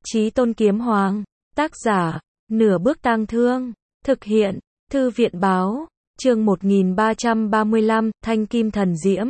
Chí Tôn Kiếm Hoàng. Tác giả, Nửa Bước Tang Thương. Thực hiện, Thư viện Báo. Chương 1335, Thanh Kim Thần Diễm.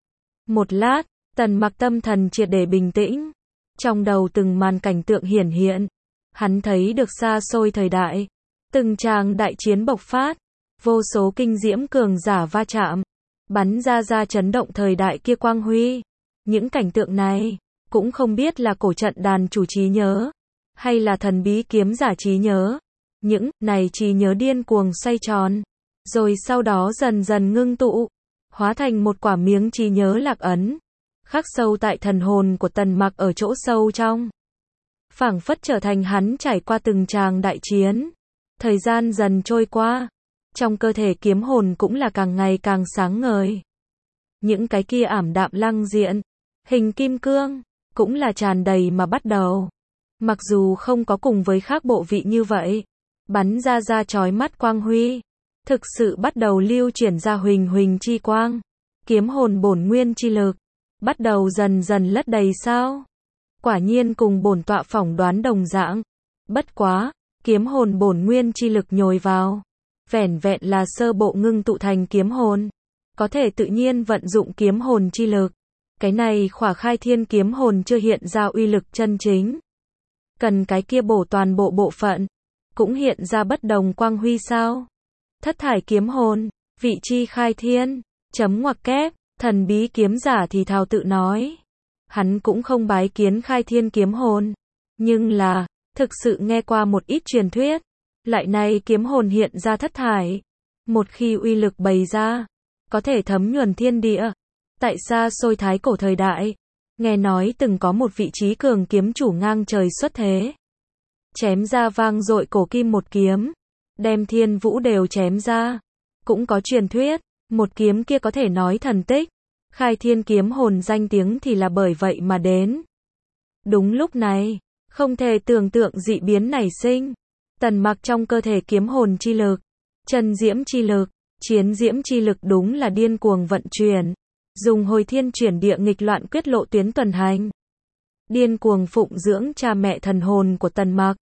Một lát, Tần Mặc tâm thần triệt để bình tĩnh. Trong đầu từng màn cảnh tượng hiển hiện. Hắn thấy được xa xôi thời đại. Từng tràng đại chiến bộc phát. Vô số kinh diễm cường giả va chạm. Bắn ra chấn động thời đại kia quang huy. Những cảnh tượng này, cũng không biết là cổ trận đàn chủ trí nhớ, hay là thần bí kiếm giả trí nhớ. Những này trí nhớ điên cuồng xoay tròn, rồi sau đó dần dần ngưng tụ, hóa thành một quả miếng trí nhớ lạc ấn, khắc sâu tại thần hồn của Tần Mặc ở chỗ sâu trong. Phảng phất trở thành hắn trải qua từng tràng đại chiến. Thời gian dần trôi qua, trong cơ thể kiếm hồn cũng là càng ngày càng sáng ngời. Những cái kia ảm đạm lăng diện, hình kim cương, cũng là tràn đầy mà bắt đầu. Mặc dù không có cùng với khác bộ vị như vậy, bắn ra chói mắt quang huy, thực sự bắt đầu lưu chuyển ra huỳnh huỳnh chi quang. Kiếm hồn bổn nguyên chi lực, bắt đầu dần dần lấp đầy sao. Quả nhiên cùng bổn tọa phỏng đoán đồng dạng. Bất quá, kiếm hồn bổn nguyên chi lực nhồi vào, vẻn vẹn là sơ bộ ngưng tụ thành kiếm hồn. Có thể tự nhiên vận dụng kiếm hồn chi lực. Cái này khỏa khai thiên kiếm hồn chưa hiện ra uy lực chân chính. Cần cái kia bổ toàn bộ bộ phận, cũng hiện ra bất đồng quang huy sao. Thất thải kiếm hồn, vị chi khai thiên, chấm ngoặc kép, thần bí kiếm giả thì thào tự nói. Hắn cũng không bái kiến khai thiên kiếm hồn, nhưng là, thực sự nghe qua một ít truyền thuyết. Lại này kiếm hồn hiện ra thất thải, một khi uy lực bày ra, có thể thấm nhuần thiên địa. Tại xa xôi thái cổ thời đại, nghe nói từng có một vị trí cường kiếm chủ ngang trời xuất thế. Chém ra vang dội cổ kim một kiếm, đem thiên vũ đều chém ra. Cũng có truyền thuyết, một kiếm kia có thể nói thần tích. Khai thiên kiếm hồn danh tiếng thì là bởi vậy mà đến. Đúng lúc này, không thể tưởng tượng dị biến nảy sinh. Tần Mặc trong cơ thể kiếm hồn chi lực, chân diễm chi lực, chiến diễm chi lực đúng là điên cuồng vận chuyển. Dùng hồi thiên chuyển địa nghịch loạn quyết lộ tuyến tuần hành. Điên cuồng phụng dưỡng cha mẹ thần hồn của Tần Mặc.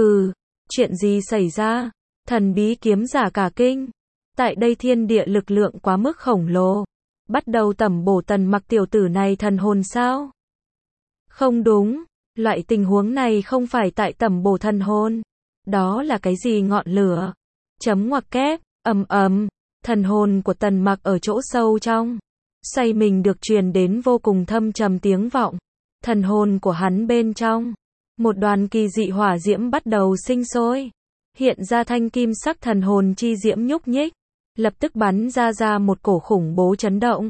Chuyện gì xảy ra? Thần bí kiếm giả cả kinh. Tại đây thiên địa lực lượng quá mức khổng lồ. Bắt đầu tẩm bổ Tần Mặc tiểu tử này thần hồn sao? Không đúng. Loại tình huống này không phải tại tẩm bổ thần hồn. Đó là cái gì ngọn lửa? Chấm ngoặc kép, thần hồn của Tần Mặc ở chỗ sâu trong. Say mình được truyền đến vô cùng thâm trầm tiếng vọng. Thần hồn của hắn bên trong, một đoàn kỳ dị hỏa diễm bắt đầu sinh sôi. Hiện ra thanh kim sắc thần hồn chi diễm nhúc nhích, lập tức bắn ra một cổ khủng bố chấn động.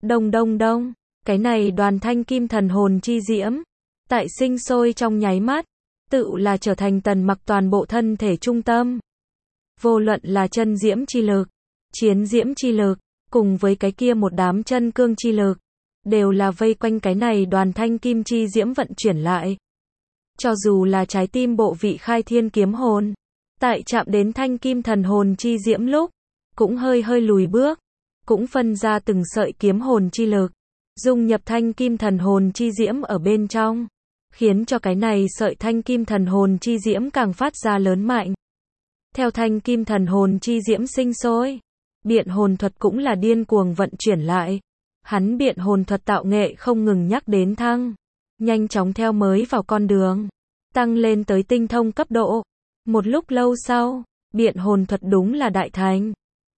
Đông, cái này đoàn thanh kim thần hồn chi diễm, tại sinh sôi trong nháy mắt, tự là trở thành Tần Mặc toàn bộ thân thể trung tâm. Vô luận là chân diễm chi lực, chiến diễm chi lực, cùng với cái kia một đám chân cương chi lực, đều là vây quanh cái này đoàn thanh kim chi diễm vận chuyển lại. Cho dù là trái tim bộ vị khai thiên kiếm hồn, tại chạm đến thanh kim thần hồn chi diễm lúc, cũng hơi lùi bước, cũng phân ra từng sợi kiếm hồn chi lực, dung nhập thanh kim thần hồn chi diễm ở bên trong, khiến cho cái này sợi thanh kim thần hồn chi diễm càng phát ra lớn mạnh. Theo thanh kim thần hồn chi diễm sinh sôi, biện hồn thuật cũng là điên cuồng vận chuyển lại. Hắn biện hồn thuật tạo nghệ không ngừng nhắc đến thăng, nhanh chóng theo mới vào con đường, tăng lên tới tinh thông cấp độ. Một lúc lâu sau, biện hồn thuật đúng là đại thành.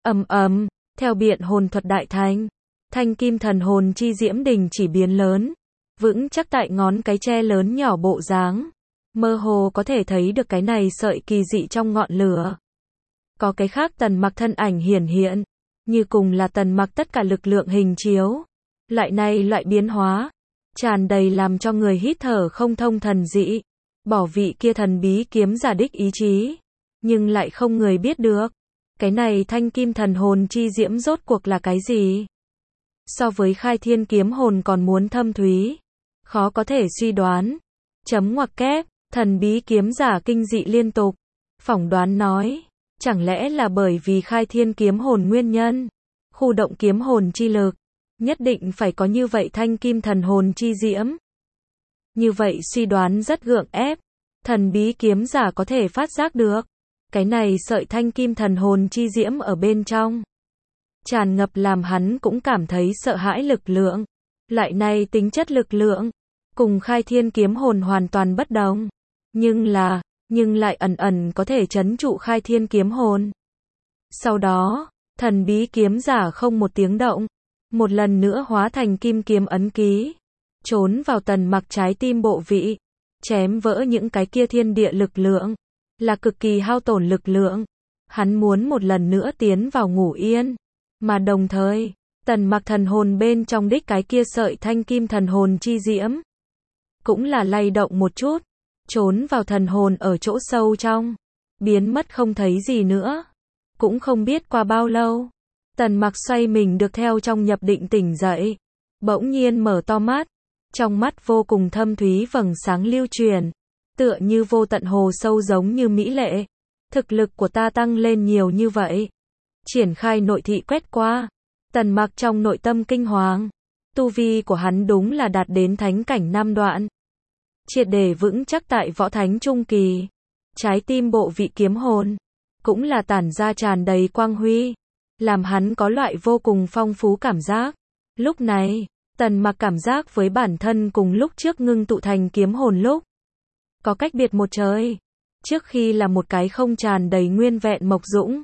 Theo biện hồn thuật đại thành, thanh kim thần hồn chi diễm đình chỉ biến lớn, vững chắc tại ngón cái tre lớn nhỏ bộ dáng. Mơ hồ có thể thấy được cái này sợi kỳ dị trong ngọn lửa. Có cái khác Tần Mặc thân ảnh hiển hiện, như cùng là Tần Mặc tất cả lực lượng hình chiếu. Loại biến hóa, tràn đầy làm cho người hít thở không thông thần dị. Bỏ vị kia thần bí kiếm giả đích ý chí, nhưng lại không người biết được. Cái này thanh kim thần hồn chi diễm rốt cuộc là cái gì? So với khai thiên kiếm hồn còn muốn thâm thúy, khó có thể suy đoán. Chấm ngoặc kép, thần bí kiếm giả kinh dị liên tục, phỏng đoán nói. Chẳng lẽ là bởi vì khai thiên kiếm hồn nguyên nhân, khu động kiếm hồn chi lực, nhất định phải có như vậy thanh kim thần hồn chi diễm. Như vậy suy đoán rất gượng ép, Thần bí kiếm giả có thể phát giác được. Cái này sợi thanh kim thần hồn chi diễm ở bên trong. Tràn ngập làm hắn cũng cảm thấy sợ hãi lực lượng. Loại này tính chất lực lượng. Cùng khai thiên kiếm hồn hoàn toàn bất đồng. Nhưng lại ẩn ẩn có thể trấn trụ khai thiên kiếm hồn. Sau đó, thần bí kiếm giả không một tiếng động. Một lần nữa hóa thành kim kiếm ấn ký. Trốn vào Tần Mặc trái tim bộ vị. Chém vỡ những cái kia thiên địa lực lượng. Là cực kỳ hao tổn lực lượng. Hắn muốn một lần nữa tiến vào ngủ yên. Mà đồng thời, Tần Mặc thần hồn bên trong đích cái kia sợi thanh kim thần hồn chi diễm. Cũng là lay động một chút. Trốn vào thần hồn ở chỗ sâu trong. Biến mất không thấy gì nữa. Cũng không biết qua bao lâu. Tần Mặc xoay mình được theo trong nhập định tỉnh dậy. Bỗng nhiên mở to mắt. Trong mắt vô cùng thâm thúy vầng sáng lưu truyền. Tựa như vô tận hồ sâu giống như mỹ lệ. Thực lực của ta tăng lên nhiều như vậy. Triển khai nội thị quét qua. Tần Mặc trong nội tâm kinh hoàng. Tu vi của hắn đúng là đạt đến thánh cảnh 5 đoạn. Triệt để vững chắc tại võ thánh trung kỳ. Trái tim bộ vị kiếm hồn. Cũng là tản ra tràn đầy quang huy. Làm hắn có loại vô cùng phong phú cảm giác. Lúc này, Tần Mặc cảm giác với bản thân cùng lúc trước ngưng tụ thành kiếm hồn lúc. Có cách biệt một trời. Trước khi là một cái không tràn đầy nguyên vẹn mộc dũng.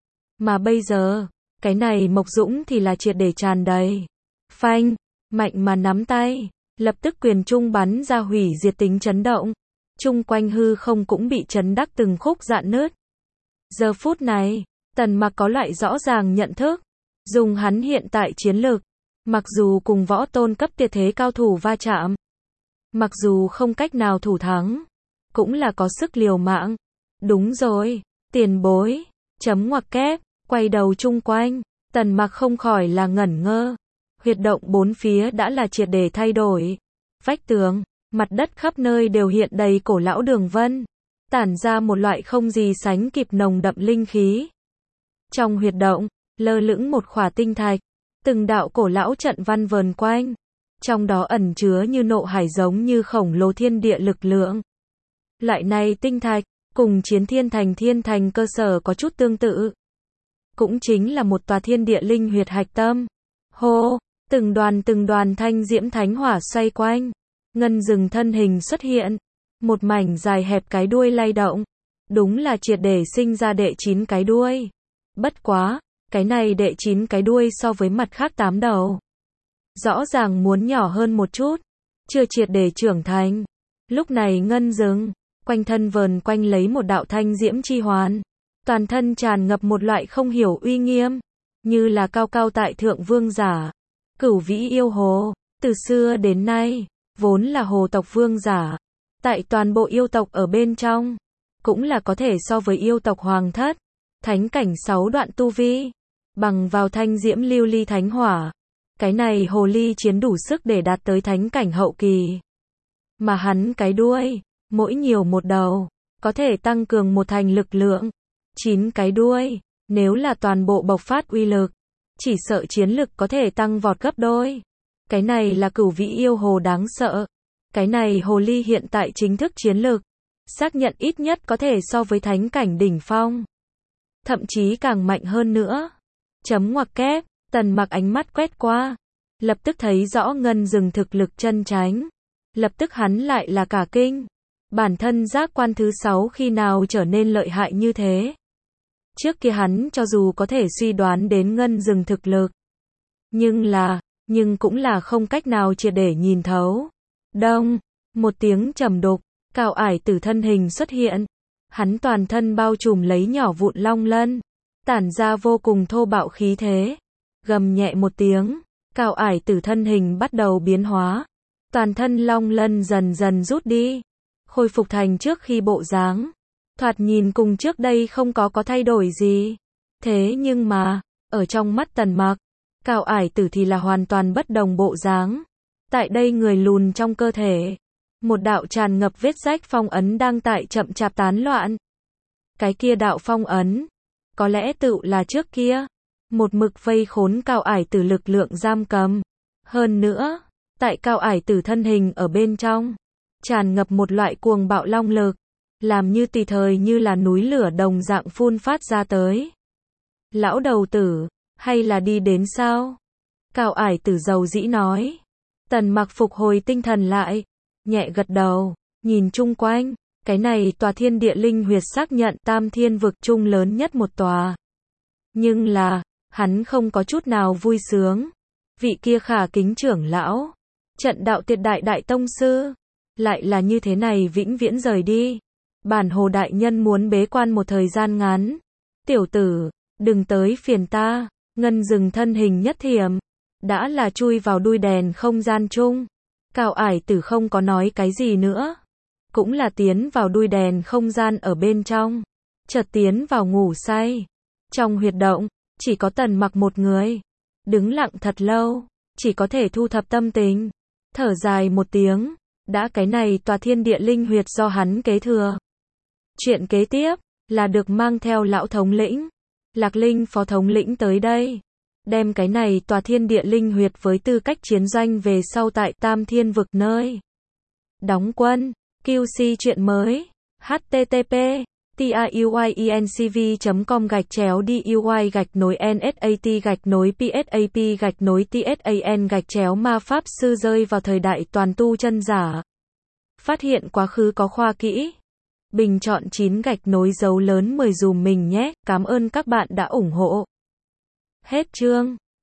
Mà bây giờ, cái này mộc dũng thì là triệt để tràn đầy. Phanh, mạnh mà nắm tay. Lập tức quyền trung bắn ra hủy diệt tính chấn động. Chung quanh hư không cũng bị chấn đắc từng khúc rạn nứt. Giờ phút này, Tần Mặc có loại rõ ràng nhận thức. Dùng hắn hiện tại chiến lực. Mặc dù cùng võ tôn cấp tuyệt thế cao thủ va chạm. Mặc dù không cách nào thủ thắng. Cũng là có sức liều mạng. Đúng rồi, tiền bối. Chấm ngoặc kép, quay đầu chung quanh. Tần Mặc không khỏi là ngẩn ngơ. Huyệt động bốn phía đã là triệt để thay đổi. Vách tường, mặt đất khắp nơi đều hiện đầy cổ lão đường vân. Tản ra một loại không gì sánh kịp nồng đậm linh khí. Trong huyệt động, lơ lửng một khỏa tinh thạch. Từng đạo cổ lão trận văn vờn quanh. Trong đó ẩn chứa như nộ hải giống như khổng lồ thiên địa lực lượng. Loại này tinh thạch, cùng chiến thiên thành cơ sở có chút tương tự. Cũng chính là một tòa thiên địa linh huyệt hạch tâm. Hô, từng đoàn thanh diễm thánh hỏa xoay quanh. Ngân rừng thân hình xuất hiện. Một mảnh dài hẹp cái đuôi lay động. Đúng là triệt để sinh ra đệ 9 cái đuôi. Bất quá, cái này đệ 9 cái đuôi so với mặt khác 8 đầu. Rõ ràng muốn nhỏ hơn một chút. Chưa triệt để trưởng thành. Lúc này ngân rừng, quanh thân vờn quanh lấy một đạo thanh diễm chi hoàn. Toàn thân tràn ngập một loại không hiểu uy nghiêm. Như là cao cao tại thượng vương giả. Cửu vĩ yêu hồ. Từ xưa đến nay, vốn là hồ tộc vương giả. Tại toàn bộ yêu tộc ở bên trong. Cũng là có thể so với yêu tộc hoàng thất. Thánh cảnh 6 đoạn tu vi. Bằng vào thanh diễm lưu ly thánh hỏa. Cái này hồ ly chiến đủ sức để đạt tới thánh cảnh hậu kỳ. Mà hắn cái đuôi, mỗi nhiều một đầu, có thể tăng cường một thành lực lượng. 9 cái đuôi, nếu là toàn bộ bộc phát uy lực, chỉ sợ chiến lực có thể tăng vọt gấp đôi. Cái này là cửu vĩ yêu hồ đáng sợ. Cái này hồ ly hiện tại chính thức chiến lực, xác nhận ít nhất có thể so với thánh cảnh đỉnh phong. Thậm chí càng mạnh hơn nữa. Chấm ngoặc kép, Tần Mặc ánh mắt quét qua. Lập tức thấy rõ ngân rừng thực lực chân chánh. Lập tức hắn lại là cả kinh. Bản thân giác quan thứ 6 khi nào trở nên lợi hại như thế. Trước kia hắn cho dù có thể suy đoán đến ngân rừng thực lực. Nhưng cũng là không cách nào triệt để nhìn thấu. Đông, một tiếng trầm đục, Cao Ải Tử thân hình xuất hiện. Hắn toàn thân bao trùm lấy nhỏ vụn long lân. Tản ra vô cùng thô bạo khí thế. Gầm nhẹ một tiếng, Cao Ải Tử thân hình bắt đầu biến hóa. Toàn thân long lân dần dần rút đi. Khôi phục thành trước khi bộ dáng. Thoạt nhìn cùng trước đây không có thay đổi gì. Thế nhưng mà, ở trong mắt Tần Mặc, Cao Ải Tử thì là hoàn toàn bất đồng bộ dáng. Tại đây người lùn trong cơ thể. Một đạo tràn ngập vết rách phong ấn đang tại chậm chạp tán loạn. Cái kia đạo phong ấn. Có lẽ tự là trước kia. Một mực vây khốn Cao Ải Tử lực lượng giam cầm. Hơn nữa, tại Cao Ải Tử thân hình ở bên trong. Tràn ngập một loại cuồng bạo long lực. làm như tùy thời như là núi lửa đồng dạng phun phát ra tới. Lão đầu tử, hay là đi đến sao? Cao Ải Tử dầu dĩ nói. Tần Mặc phục hồi tinh thần lại, nhẹ gật đầu, nhìn chung quanh, cái này tòa thiên địa linh huyệt xác nhận Tam Thiên vực chung lớn nhất một tòa. Nhưng là, hắn không có chút nào vui sướng. Vị kia khả kính trưởng lão, trận đạo tiệt đại đại tông sư, lại là như thế này vĩnh viễn rời đi. Bản Hồ đại nhân muốn bế quan một thời gian ngắn. Tiểu tử, đừng tới phiền ta. Ngân dừng thân hình nhất thiểm, đã là chui vào đuôi đèn không gian chung. Cao Ải Tử không có nói cái gì nữa, cũng là tiến vào đuôi đèn không gian ở bên trong, chợt tiến vào ngủ say. Trong huyệt động, chỉ có Tần Mặc một người, đứng lặng thật lâu, chỉ có thể thu thập tâm tình, thở dài một tiếng, đã cái này tòa thiên địa linh huyệt do hắn kế thừa. Chuyện kế tiếp là được mang theo lão thống lĩnh, Lạc Linh phó thống lĩnh tới đây, đem cái này tòa thiên địa linh huyệt với tư cách chiến doanh về sau tại Tam Thiên vực nơi đóng quân. QC chuyện mới. http tiuy.com/duy-nsat-psap-tsan-ma pháp sư rơi vào thời đại toàn tu chân giả. Phát hiện quá khứ có khoa kỹ. Bình chọn 9 dấu lớn 10 dùm mình nhé. Cảm ơn các bạn đã ủng hộ. Hết chương.